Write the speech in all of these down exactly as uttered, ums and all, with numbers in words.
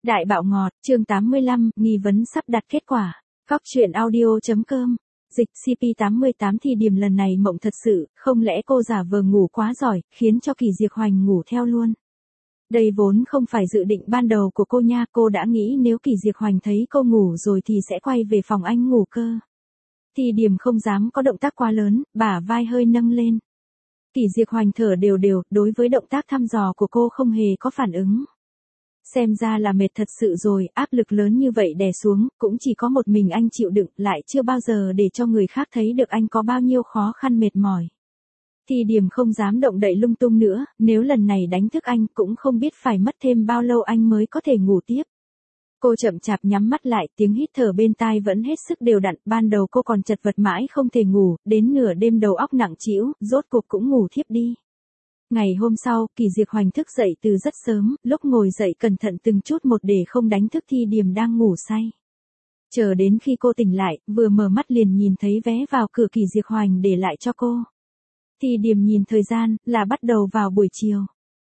Đại bạo ngọt, chương tám mươi lăm, nghi vấn sắp đặt kết quả. Cóc truyện audio.com. Dịch xê pê tám mươi tám thì điểm lần này mộng thật sự, không lẽ cô giả vờ ngủ quá giỏi, khiến cho Kỳ Diệp Hoành ngủ theo luôn. Đây vốn không phải dự định ban đầu của cô nha, cô đã nghĩ nếu Kỳ Diệp Hoành thấy cô ngủ rồi thì sẽ quay về phòng anh ngủ cơ. Thì điểm không dám có động tác quá lớn, bả vai hơi nâng lên. Kỳ Diệp Hoành thở đều đều, đối với động tác thăm dò của cô không hề có phản ứng. Xem ra là mệt thật sự rồi, áp lực lớn như vậy đè xuống, cũng chỉ có một mình anh chịu đựng, lại chưa bao giờ để cho người khác thấy được anh có bao nhiêu khó khăn mệt mỏi. Thì điểm không dám động đậy lung tung nữa, nếu lần này đánh thức anh cũng không biết phải mất thêm bao lâu anh mới có thể ngủ tiếp. Cô chậm chạp nhắm mắt lại, tiếng hít thở bên tai vẫn hết sức đều đặn, ban đầu cô còn chật vật mãi không thể ngủ, đến nửa đêm đầu óc nặng trĩu, rốt cuộc cũng ngủ thiếp đi. Ngày hôm sau, Kỳ Diệp Hoành thức dậy từ rất sớm, lúc ngồi dậy cẩn thận từng chút một để không đánh thức Thi Điềm đang ngủ say. Chờ đến khi cô tỉnh lại, vừa mở mắt liền nhìn thấy vé vào cửa Kỳ Diệp Hoành để lại cho cô. Thi Điềm nhìn thời gian, là bắt đầu vào buổi chiều.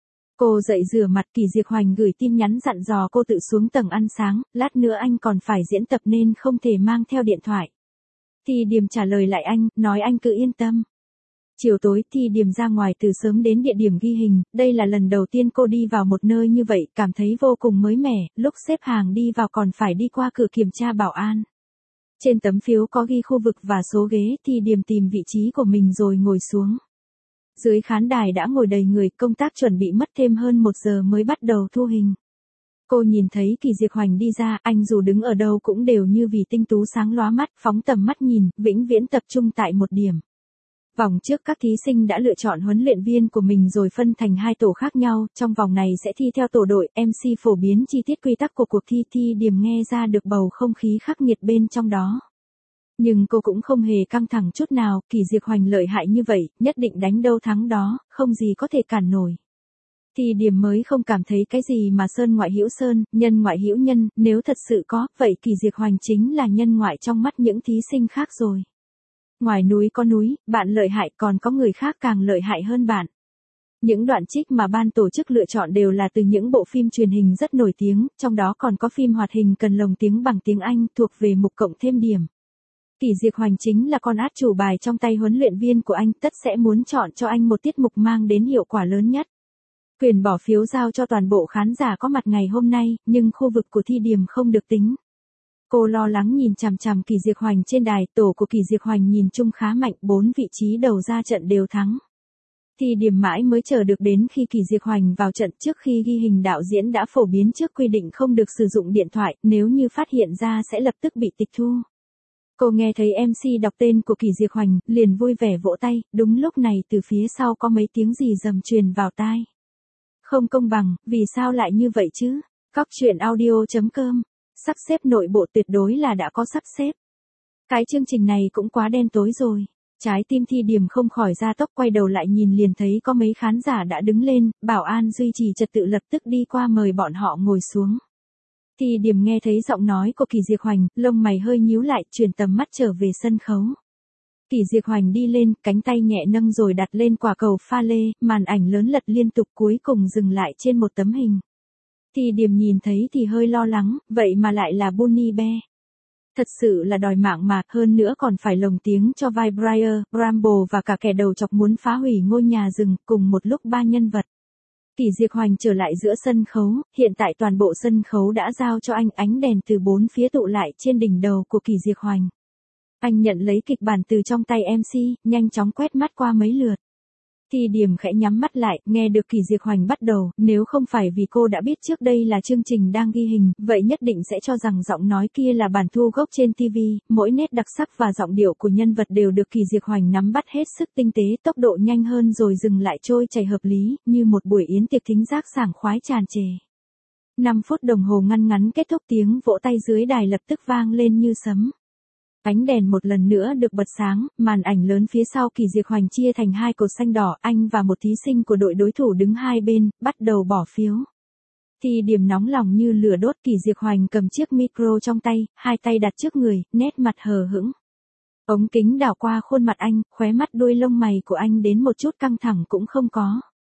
Cô dậy rửa mặt, Kỳ Diệp Hoành gửi tin nhắn dặn dò cô tự xuống tầng ăn sáng, lát nữa anh còn phải diễn tập nên không thể mang theo điện thoại. Thi Điềm trả lời lại anh, nói anh cứ yên tâm. Chiều tối Thi Điềm ra ngoài từ sớm đến địa điểm ghi hình, đây là lần đầu tiên cô đi vào một nơi như vậy, cảm thấy vô cùng mới mẻ, lúc xếp hàng đi vào còn phải đi qua cửa kiểm tra bảo an. Trên tấm phiếu có ghi khu vực và số ghế, Thi Điềm tìm vị trí của mình rồi ngồi xuống. Dưới khán đài đã ngồi đầy người, công tác chuẩn bị mất thêm hơn một giờ mới bắt đầu thu hình. Cô nhìn thấy Kỳ Diệp Hoành đi ra, anh dù đứng ở đâu cũng đều như vì tinh tú sáng lóa mắt, phóng tầm mắt nhìn, vĩnh viễn tập trung tại một điểm. Vòng trước các thí sinh đã lựa chọn huấn luyện viên của mình rồi phân thành hai tổ khác nhau, trong vòng này sẽ thi theo tổ đội, em xê phổ biến chi tiết quy tắc của cuộc thi. Thi Điềm nghe ra được bầu không khí khắc nghiệt bên trong đó. Nhưng cô cũng không hề căng thẳng chút nào, Kỳ Diệp Hoành lợi hại như vậy, nhất định đánh đâu thắng đó, không gì có thể cản nổi. Thi Điềm mới không cảm thấy cái gì mà sơn ngoại hữu sơn, nhân ngoại hữu nhân, nếu thật sự có, vậy Kỳ Diệp Hoành chính là nhân ngoại trong mắt những thí sinh khác rồi. Ngoài núi có núi, bạn lợi hại còn có người khác càng lợi hại hơn bạn. Những đoạn trích mà ban tổ chức lựa chọn đều là từ những bộ phim truyền hình rất nổi tiếng, trong đó còn có phim hoạt hình cần lồng tiếng bằng tiếng Anh thuộc về mục cộng thêm điểm. Kỳ Diệp Hoành chính là con át chủ bài trong tay huấn luyện viên của anh, tất sẽ muốn chọn cho anh một tiết mục mang đến hiệu quả lớn nhất. Quyền bỏ phiếu giao cho toàn bộ khán giả có mặt ngày hôm nay, nhưng khu vực của Thi Điềm không được tính. Cô lo lắng nhìn chằm chằm Kỳ Diệp Hoành trên đài, tổ của Kỳ Diệp Hoành nhìn chung khá mạnh, bốn vị trí đầu ra trận đều thắng. Thi Điềm mãi mới chờ được đến khi Kỳ Diệp Hoành vào trận, trước khi ghi hình đạo diễn đã phổ biến trước quy định không được sử dụng điện thoại, nếu như phát hiện ra sẽ lập tức bị tịch thu. Cô nghe thấy em xê đọc tên của Kỳ Diệp Hoành, liền vui vẻ vỗ tay, đúng lúc này từ phía sau có mấy tiếng gì rầm truyền vào tai. Không công bằng, vì sao lại như vậy chứ? Cóc truyện audio.com. Sắp xếp nội bộ tuyệt đối là đã có sắp xếp. Cái chương trình này cũng quá đen tối rồi. Trái tim Thi Điềm không khỏi ra tốc, quay đầu lại nhìn liền thấy có mấy khán giả đã đứng lên, bảo an duy trì trật tự lập tức đi qua mời bọn họ ngồi xuống. Thi Điềm nghe thấy giọng nói của Kỳ Diệp Hoành, lông mày hơi nhíu lại, chuyển tầm mắt trở về sân khấu. Kỳ Diệp Hoành đi lên, cánh tay nhẹ nâng rồi đặt lên quả cầu pha lê, màn ảnh lớn lật liên tục cuối cùng dừng lại trên một tấm hình. Thi Điềm nhìn thấy thì hơi lo lắng, vậy mà lại là Bunny Bear. Thật sự là đòi mạng mà, hơn nữa còn phải lồng tiếng cho vai Briar, Bramble và cả kẻ đầu chọc muốn phá hủy ngôi nhà rừng, cùng một lúc ba nhân vật. Kỳ Diệp Hoành trở lại giữa sân khấu, hiện tại toàn bộ sân khấu đã giao cho anh, ánh đèn từ bốn phía tụ lại trên đỉnh đầu của Kỳ Diệp Hoành. Anh nhận lấy kịch bản từ trong tay em xê, nhanh chóng quét mắt qua mấy lượt. Thi Điềm khẽ nhắm mắt lại, nghe được Kỳ Diệp Hoành bắt đầu, nếu không phải vì cô đã biết trước đây là chương trình đang ghi hình, vậy nhất định sẽ cho rằng giọng nói kia là bản thu gốc trên ti vi, mỗi nét đặc sắc và giọng điệu của nhân vật đều được Kỳ Diệp Hoành nắm bắt hết sức tinh tế, tốc độ nhanh hơn rồi dừng lại trôi chảy hợp lý, như một buổi yến tiệc thính giác sảng khoái tràn trề. năm phút đồng hồ ngăn ngắn kết thúc, tiếng vỗ tay dưới đài lập tức vang lên như sấm. Ánh đèn một lần nữa được bật sáng, màn ảnh lớn phía sau Kỳ Diệp Hoành chia thành hai cột xanh đỏ, anh và một thí sinh của đội đối thủ đứng hai bên, bắt đầu bỏ phiếu. Thi Điềm nóng lòng như lửa đốt, Kỳ Diệp Hoành cầm chiếc micro trong tay, hai tay đặt trước người, nét mặt hờ hững. Ống kính đảo qua khuôn mặt anh, khóe mắt đuôi lông mày của anh đến một chút căng thẳng cũng không có.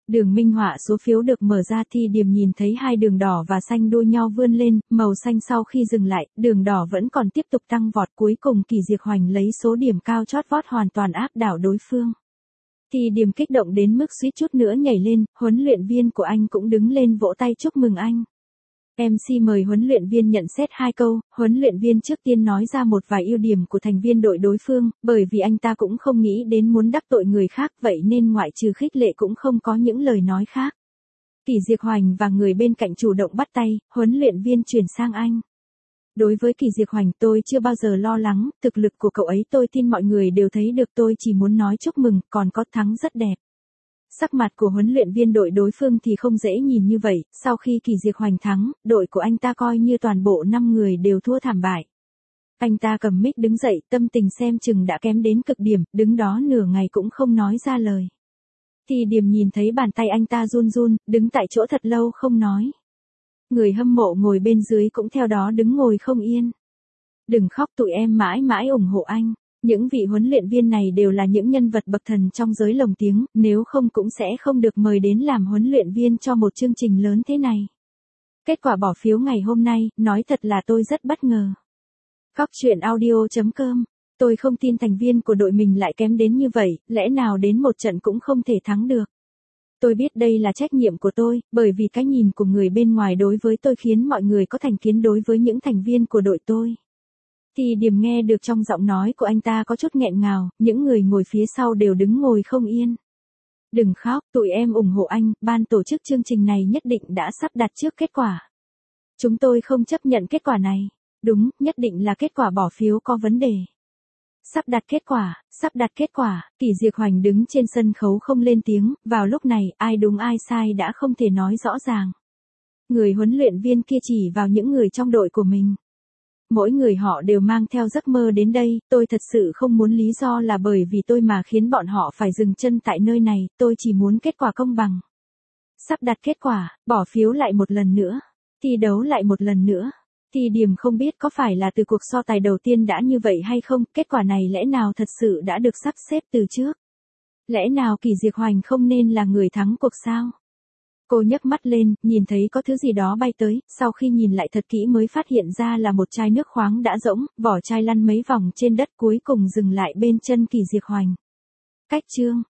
Đường minh họa số phiếu được mở ra, Thi Điềm nhìn thấy hai đường đỏ và xanh đua nhau vươn lên, màu xanh sau khi dừng lại, đường đỏ vẫn còn tiếp tục tăng vọt, cuối cùng Kỳ Diệp Hoành lấy số điểm cao chót vót hoàn toàn áp đảo đối phương. Thi Điềm kích động đến mức suýt chút nữa nhảy lên, huấn luyện viên của anh cũng đứng lên vỗ tay chúc mừng anh. em xê mời huấn luyện viên nhận xét hai câu, huấn luyện viên trước tiên nói ra một vài ưu điểm của thành viên đội đối phương, bởi vì anh ta cũng không nghĩ đến muốn đắc tội người khác, vậy nên ngoại trừ khích lệ cũng không có những lời nói khác. Kỳ Diệp Hoành và người bên cạnh chủ động bắt tay, huấn luyện viên chuyển sang anh. Đối với Kỳ Diệp Hoành, tôi chưa bao giờ lo lắng, thực lực của cậu ấy tôi tin mọi người đều thấy được, tôi chỉ muốn nói chúc mừng, còn có thắng rất đẹp. Sắc mặt của huấn luyện viên đội đối phương thì không dễ nhìn như vậy, sau khi Kỳ Diệp Hoành thắng, đội của anh ta coi như toàn bộ năm người đều thua thảm bại. Anh ta cầm mic đứng dậy, tâm tình xem chừng đã kém đến cực điểm, đứng đó nửa ngày cũng không nói ra lời. Thì Điềm nhìn thấy bàn tay anh ta run run, đứng tại chỗ thật lâu không nói. Người hâm mộ ngồi bên dưới cũng theo đó đứng ngồi không yên. Đừng khóc, tụi em mãi mãi ủng hộ anh. Những vị huấn luyện viên này đều là những nhân vật bậc thần trong giới lồng tiếng, nếu không cũng sẽ không được mời đến làm huấn luyện viên cho một chương trình lớn thế này. Kết quả bỏ phiếu ngày hôm nay, nói thật là tôi rất bất ngờ. Cóc truyện audio chấm com. Tôi không tin thành viên của đội mình lại kém đến như vậy, lẽ nào đến một trận cũng không thể thắng được. Tôi biết đây là trách nhiệm của tôi, bởi vì cái nhìn của người bên ngoài đối với tôi khiến mọi người có thành kiến đối với những thành viên của đội tôi. Thì Điềm nghe được trong giọng nói của anh ta có chút nghẹn ngào, những người ngồi phía sau đều đứng ngồi không yên. Đừng khóc, tụi em ủng hộ anh, ban tổ chức chương trình này nhất định đã sắp đặt trước kết quả. Chúng tôi không chấp nhận kết quả này. Đúng, nhất định là kết quả bỏ phiếu có vấn đề. Sắp đặt kết quả, sắp đặt kết quả, Kỳ Diệp Hoành đứng trên sân khấu không lên tiếng, vào lúc này, ai đúng ai sai đã không thể nói rõ ràng. Người huấn luyện viên kia chỉ vào những người trong đội của mình. Mỗi người họ đều mang theo giấc mơ đến đây, tôi thật sự không muốn lý do là bởi vì tôi mà khiến bọn họ phải dừng chân tại nơi này, tôi chỉ muốn kết quả công bằng. Sắp đặt kết quả, bỏ phiếu lại một lần nữa, thi đấu lại một lần nữa. Thì Điềm không biết có phải là từ cuộc so tài đầu tiên đã như vậy hay không, kết quả này lẽ nào thật sự đã được sắp xếp từ trước. Lẽ nào Kỳ Diệp Hoành không nên là người thắng cuộc sao? Cô nhấc mắt lên, nhìn thấy có thứ gì đó bay tới, sau khi nhìn lại thật kỹ mới phát hiện ra là một chai nước khoáng đã rỗng, vỏ chai lăn mấy vòng trên đất cuối cùng dừng lại bên chân Kỳ Diệp Hoành. Cách chương